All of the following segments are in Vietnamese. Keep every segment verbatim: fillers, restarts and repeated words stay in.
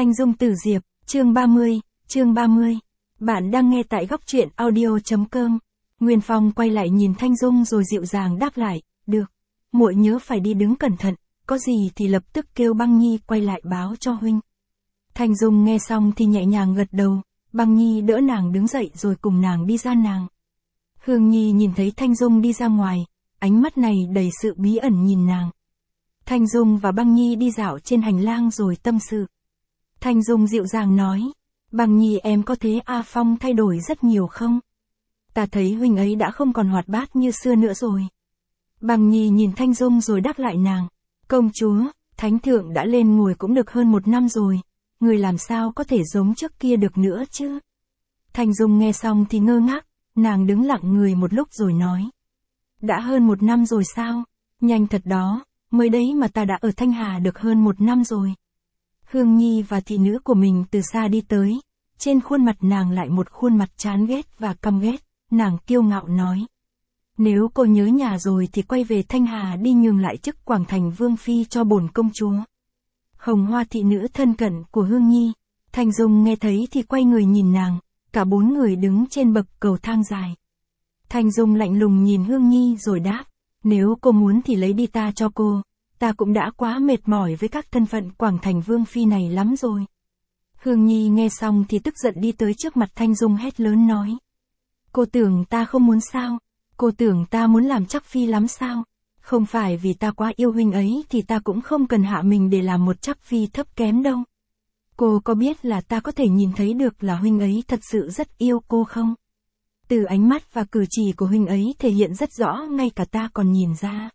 Thanh Dung Từ Diệp, chương ba mươi, chương ba mươi. Bạn đang nghe tại góc truyện audio chấm com. Nguyên Phong quay lại nhìn Thanh Dung rồi dịu dàng đáp lại, được. Muội nhớ phải đi đứng cẩn thận, có gì thì lập tức kêu Băng Nhi quay lại báo cho huynh. Thanh Dung nghe xong thì nhẹ nhàng gật đầu, Băng Nhi đỡ nàng đứng dậy rồi cùng nàng đi ra nàng. Hương Nhi nhìn thấy Thanh Dung đi ra ngoài, ánh mắt này đầy sự bí ẩn nhìn nàng. Thanh Dung và Băng Nhi đi dạo trên hành lang rồi tâm sự. Thanh Dung dịu dàng nói, Băng Nhi em có thấy A Phong thay đổi rất nhiều không? Ta thấy huynh ấy đã không còn hoạt bát như xưa nữa rồi. Băng Nhi nhìn Thanh Dung rồi đáp lại nàng, công chúa, Thánh Thượng đã lên ngồi cũng được hơn một năm rồi, người làm sao có thể giống trước kia được nữa chứ? Thanh Dung nghe xong thì ngơ ngác, nàng đứng lặng người một lúc rồi nói. Đã hơn một năm rồi sao? Nhanh thật đó, mới đấy mà ta đã ở Thanh Hà được hơn một năm rồi. Hương Nhi và thị nữ của mình từ xa đi tới, trên khuôn mặt nàng lại một khuôn mặt chán ghét và căm ghét, nàng kiêu ngạo nói. Nếu cô nhớ nhà rồi thì quay về Thanh Hà đi nhường lại chức Quảng Thành Vương Phi cho bổn công chúa. Hồng Hoa thị nữ thân cận của Hương Nhi, Thanh Dung nghe thấy thì quay người nhìn nàng, cả bốn người đứng trên bậc cầu thang dài. Thanh Dung lạnh lùng nhìn Hương Nhi rồi đáp, nếu cô muốn thì lấy đi ta cho cô. Ta cũng đã quá mệt mỏi với các thân phận Quảng Thành Vương Phi này lắm rồi. Hương Nhi nghe xong thì tức giận đi tới trước mặt Thanh Dung hét lớn nói. Cô tưởng ta không muốn sao? Cô tưởng ta muốn làm chắc phi lắm sao? Không phải vì ta quá yêu huynh ấy thì ta cũng không cần hạ mình để làm một chắc phi thấp kém đâu. Cô có biết là ta có thể nhìn thấy được là huynh ấy thật sự rất yêu cô không? Từ ánh mắt và cử chỉ của huynh ấy thể hiện rất rõ, ngay cả ta còn nhìn ra.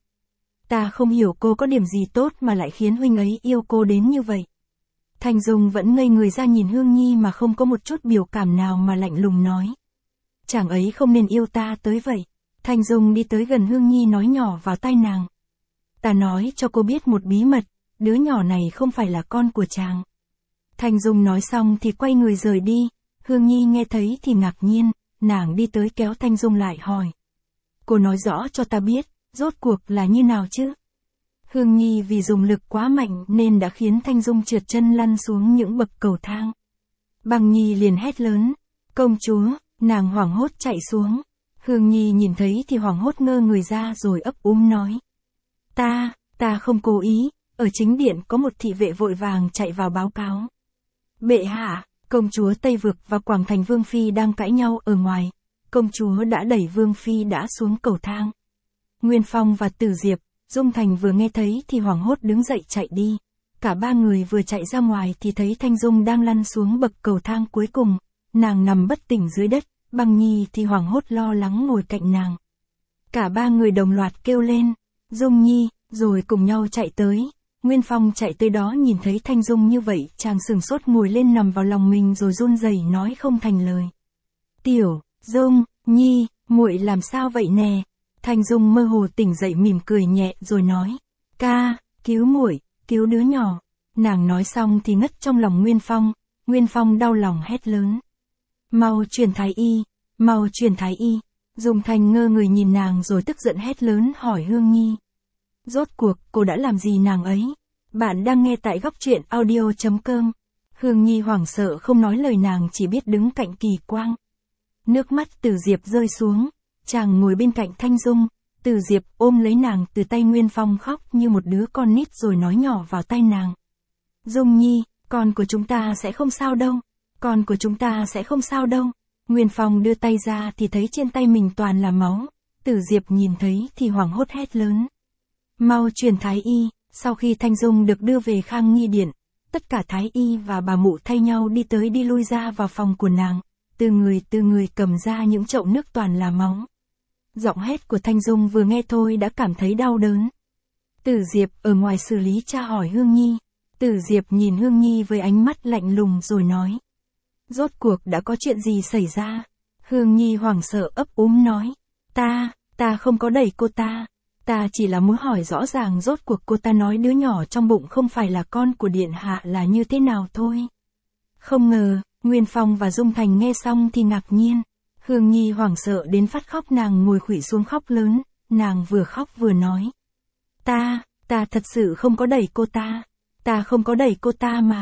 Ta không hiểu cô có điểm gì tốt mà lại khiến huynh ấy yêu cô đến như vậy. Thanh Dung vẫn ngây người ra nhìn Hương Nhi mà không có một chút biểu cảm nào mà lạnh lùng nói. Chàng ấy không nên yêu ta tới vậy. Thanh Dung đi tới gần Hương Nhi nói nhỏ vào tai nàng. Ta nói cho cô biết một bí mật, đứa nhỏ này không phải là con của chàng. Thanh Dung nói xong thì quay người rời đi, Hương Nhi nghe thấy thì ngạc nhiên, nàng đi tới kéo Thanh Dung lại hỏi. Cô nói rõ cho ta biết. Rốt cuộc là như nào chứ? Hương Nhi vì dùng lực quá mạnh nên đã khiến Thanh Dung trượt chân lăn xuống những bậc cầu thang. Băng Nhi liền hét lớn, công chúa, nàng hoảng hốt chạy xuống. Hương Nhi nhìn thấy thì hoảng hốt ngơ người ra rồi ấp úng nói. Ta, ta không cố ý, ở chính điện có một thị vệ vội vàng chạy vào báo cáo. Bệ hạ, công chúa Tây Vực và Quảng Thành Vương Phi đang cãi nhau ở ngoài. Công chúa đã đẩy Vương Phi đã xuống cầu thang. Nguyên Phong và Từ Diệp, Dung Thành vừa nghe thấy thì hoảng hốt đứng dậy chạy đi. Cả ba người vừa chạy ra ngoài thì thấy Thanh Dung đang lăn xuống bậc cầu thang cuối cùng. Nàng nằm bất tỉnh dưới đất, Băng Nhi thì hoảng hốt lo lắng ngồi cạnh nàng. Cả ba người đồng loạt kêu lên, Dung Nhi, rồi cùng nhau chạy tới. Nguyên Phong chạy tới đó nhìn thấy Thanh Dung như vậy, chàng sừng sốt ngồi lên nằm vào lòng mình rồi run rẩy nói không thành lời. Tiểu, Dung, Nhi, muội làm sao vậy nè? Thanh Dung mơ hồ tỉnh dậy mỉm cười nhẹ rồi nói, ca, cứu muội, cứu đứa nhỏ. Nàng nói xong thì ngất trong lòng Nguyên Phong, Nguyên Phong đau lòng hét lớn. Mau truyền thái y, mau truyền thái y. Dung Thành ngơ người nhìn nàng rồi tức giận hét lớn hỏi Hương Nhi. Rốt cuộc cô đã làm gì nàng ấy? Bạn đang nghe tại góc truyện audio chấm com. Hương Nhi hoảng sợ không nói lời, nàng chỉ biết đứng cạnh kỳ quang. Nước mắt Từ Diệp rơi xuống. Chàng ngồi bên cạnh Thanh Dung, Từ Diệp ôm lấy nàng từ tay Nguyên Phong khóc như một đứa con nít rồi nói nhỏ vào tai nàng. Dung Nhi, con của chúng ta sẽ không sao đâu, con của chúng ta sẽ không sao đâu. Nguyên Phong đưa tay ra thì thấy trên tay mình toàn là máu, Từ Diệp nhìn thấy thì hoảng hốt hét lớn. Mau truyền thái y. Sau khi Thanh Dung được đưa về Khang Nghi Điện, tất cả thái y và bà mụ thay nhau đi tới đi lui ra vào phòng của nàng, từ người từ người cầm ra những chậu nước toàn là máu. Giọng hét của Thanh Dung vừa nghe thôi đã cảm thấy đau đớn. Từ Diệp ở ngoài xử lý tra hỏi Hương Nhi. Từ Diệp nhìn Hương Nhi với ánh mắt lạnh lùng rồi nói. Rốt cuộc đã có chuyện gì xảy ra? Hương Nhi hoảng sợ ấp úng nói. Ta, ta không có đẩy cô ta. Ta chỉ là muốn hỏi rõ ràng rốt cuộc cô ta nói đứa nhỏ trong bụng không phải là con của điện hạ là như thế nào thôi. Không ngờ, Nguyên Phong và Dung Thành nghe xong thì ngạc nhiên. Hương Nhi hoảng sợ đến phát khóc, nàng ngồi khuỵu xuống khóc lớn, nàng vừa khóc vừa nói. Ta, ta thật sự không có đẩy cô ta, ta không có đẩy cô ta mà.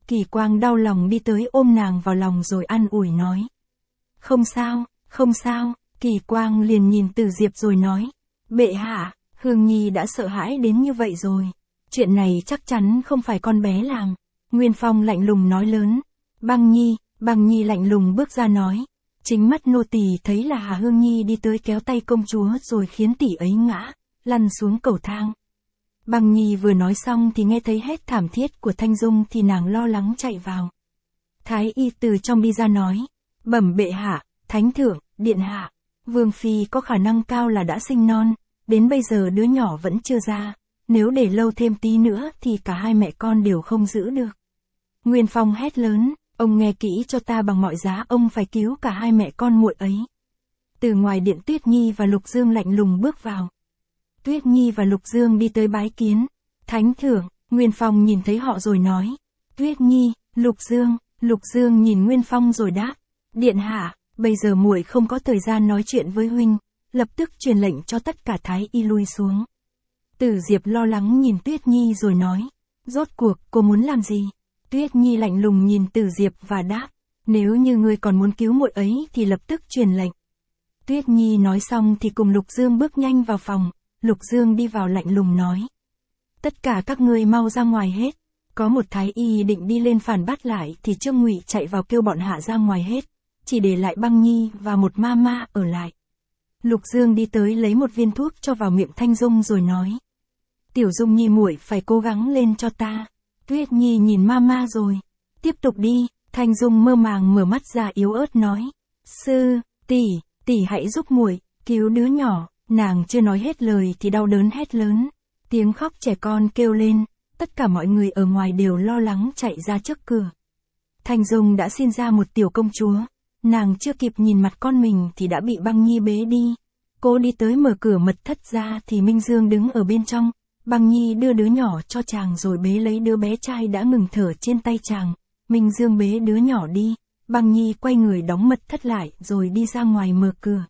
Kỳ Quang đau lòng đi tới ôm nàng vào lòng rồi an ủi nói. Không sao, không sao, Kỳ Quang liền nhìn Từ Diệp rồi nói. Bệ hạ, Hương Nhi đã sợ hãi đến như vậy rồi. Chuyện này chắc chắn không phải con bé làm. Nguyên Phong lạnh lùng nói lớn. Băng Nhi, Băng Nhi lạnh lùng bước ra nói. Chính mắt nô tỳ thấy là Hà Hương Nhi đi tới kéo tay công chúa rồi khiến tỷ ấy ngã, lăn xuống cầu thang. Băng Nhi vừa nói xong thì nghe thấy hét thảm thiết của Thanh Dung thì nàng lo lắng chạy vào. Thái y từ trong đi ra nói. Bẩm bệ hạ, thánh thượng, điện hạ. Vương phi có khả năng cao là đã sinh non, đến bây giờ đứa nhỏ vẫn chưa ra. Nếu để lâu thêm tí nữa thì cả hai mẹ con đều không giữ được. Nguyên Phong hét lớn. Ông nghe kỹ cho ta, bằng mọi giá ông phải cứu cả hai mẹ con muội ấy. Từ ngoài điện Tuyết Nhi và Lục Dương lạnh lùng bước vào. Tuyết Nhi và Lục Dương đi tới bái kiến. Thánh thượng, Nguyên Phong nhìn thấy họ rồi nói. Tuyết Nhi, Lục Dương, Lục Dương nhìn Nguyên Phong rồi đáp. Điện hạ, bây giờ muội không có thời gian nói chuyện với huynh, lập tức truyền lệnh cho tất cả thái y lui xuống. Từ Diệp lo lắng nhìn Tuyết Nhi rồi nói. Rốt cuộc cô muốn làm gì? Tuyết Nhi lạnh lùng nhìn Từ Diệp và đáp. Nếu như ngươi còn muốn cứu muội ấy thì lập tức truyền lệnh. Tuyết Nhi nói xong thì cùng Lục Dương bước nhanh vào phòng. Lục Dương đi vào lạnh lùng nói. Tất cả các ngươi mau ra ngoài hết. Có một thái y định đi lên phản bác lại thì Trương Ngụy chạy vào kêu bọn hạ ra ngoài hết. Chỉ để lại Băng Nhi và một ma ma ở lại. Lục Dương đi tới lấy một viên thuốc cho vào miệng Thanh Dung rồi nói. Tiểu Dung Nhi muội phải cố gắng lên cho ta. Tuyết Nhi nhìn Mama rồi. Tiếp tục đi, Thanh Dung mơ màng mở mắt ra yếu ớt nói. Sư, tỷ, tỷ hãy giúp muội, cứu đứa nhỏ. Nàng chưa nói hết lời thì đau đớn hét lớn. Tiếng khóc trẻ con kêu lên, tất cả mọi người ở ngoài đều lo lắng chạy ra trước cửa. Thanh Dung đã sinh ra một tiểu công chúa. Nàng chưa kịp nhìn mặt con mình thì đã bị Băng Nhi bế đi. Cô đi tới mở cửa mật thất ra thì Minh Dương đứng ở bên trong. Băng Nhi đưa đứa nhỏ cho chàng rồi bế lấy đứa bé trai đã ngừng thở trên tay chàng. Minh Dương bế đứa nhỏ đi. Băng Nhi quay người đóng mật thất lại rồi đi ra ngoài mở cửa.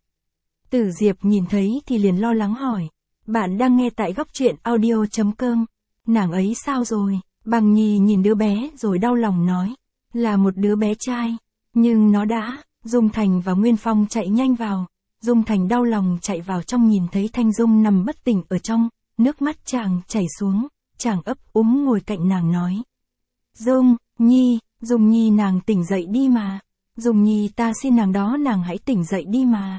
Tử Diệp nhìn thấy thì liền lo lắng hỏi. Bạn đang nghe tại góc truyện audio chấm com. Nàng ấy sao rồi? Băng Nhi nhìn đứa bé rồi đau lòng nói. Là một đứa bé trai. Nhưng nó đã. Dung Thành và Nguyên Phong chạy nhanh vào. Dung Thành đau lòng chạy vào trong nhìn thấy Thanh Dung nằm bất tỉnh ở trong. Nước mắt chàng chảy xuống. Chàng ấp úng ngồi cạnh nàng nói. Dung, Nhi, Dung Nhi nàng tỉnh dậy đi mà. Dung Nhi ta xin nàng đó nàng hãy tỉnh dậy đi mà.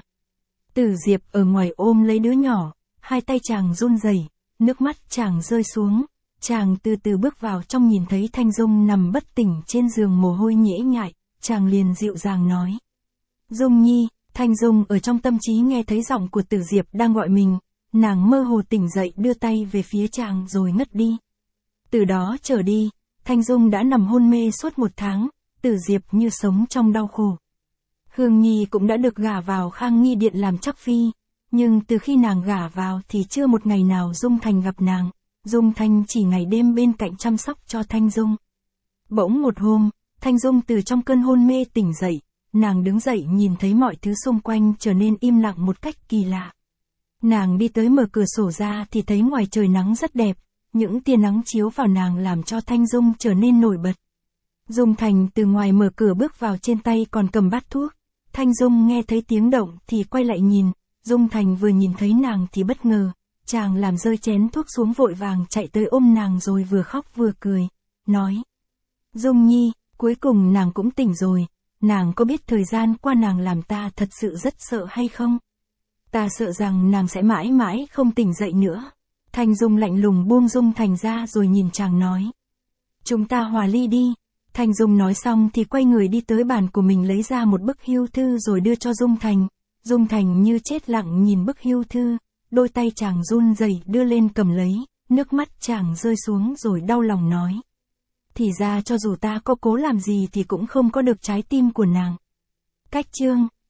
Tử Diệp ở ngoài ôm lấy đứa nhỏ. Hai tay chàng run rẩy, nước mắt chàng rơi xuống. Chàng từ từ bước vào trong nhìn thấy Thanh Dung nằm bất tỉnh trên giường mồ hôi nhễ nhại. Chàng liền dịu dàng nói. Dung Nhi, Thanh Dung ở trong tâm trí nghe thấy giọng của Tử Diệp đang gọi mình. Nàng mơ hồ tỉnh dậy đưa tay về phía chàng rồi ngất đi. Từ đó trở đi, Thanh Dung đã nằm hôn mê suốt một tháng. Tử Diệp như sống trong đau khổ. Hương Nhi cũng đã được gả vào Khang Nghi Điện làm chắc phi. Nhưng từ khi nàng gả vào thì chưa một ngày nào Dung Thành gặp nàng. Dung Thành chỉ ngày đêm bên cạnh chăm sóc cho Thanh Dung. Bỗng một hôm, Thanh Dung từ trong cơn hôn mê tỉnh dậy. Nàng đứng dậy nhìn thấy mọi thứ xung quanh trở nên im lặng một cách kỳ lạ. Nàng đi tới mở cửa sổ ra thì thấy ngoài trời nắng rất đẹp. Những tia nắng chiếu vào nàng làm cho Thanh Dung trở nên nổi bật. Dung Thành từ ngoài mở cửa bước vào, trên tay còn cầm bát thuốc. Thanh Dung nghe thấy tiếng động thì quay lại nhìn. Dung Thành vừa nhìn thấy nàng thì bất ngờ. Chàng làm rơi chén thuốc xuống vội vàng chạy tới ôm nàng rồi vừa khóc vừa cười. Nói. Dung Nhi, cuối cùng nàng cũng tỉnh rồi. Nàng có biết thời gian qua nàng làm ta thật sự rất sợ hay không? Ta sợ rằng nàng sẽ mãi mãi không tỉnh dậy nữa. Thanh Dung lạnh lùng buông Dung Thành ra rồi nhìn chàng nói. Chúng ta hòa ly đi. Thanh Dung nói xong thì quay người đi tới bàn của mình lấy ra một bức hưu thư rồi đưa cho Dung Thành. Dung Thành như chết lặng nhìn bức hưu thư. Đôi tay chàng run rẩy đưa lên cầm lấy. Nước mắt chàng rơi xuống rồi đau lòng nói. Thì ra cho dù ta có cố làm gì thì cũng không có được trái tim của nàng. Cách chương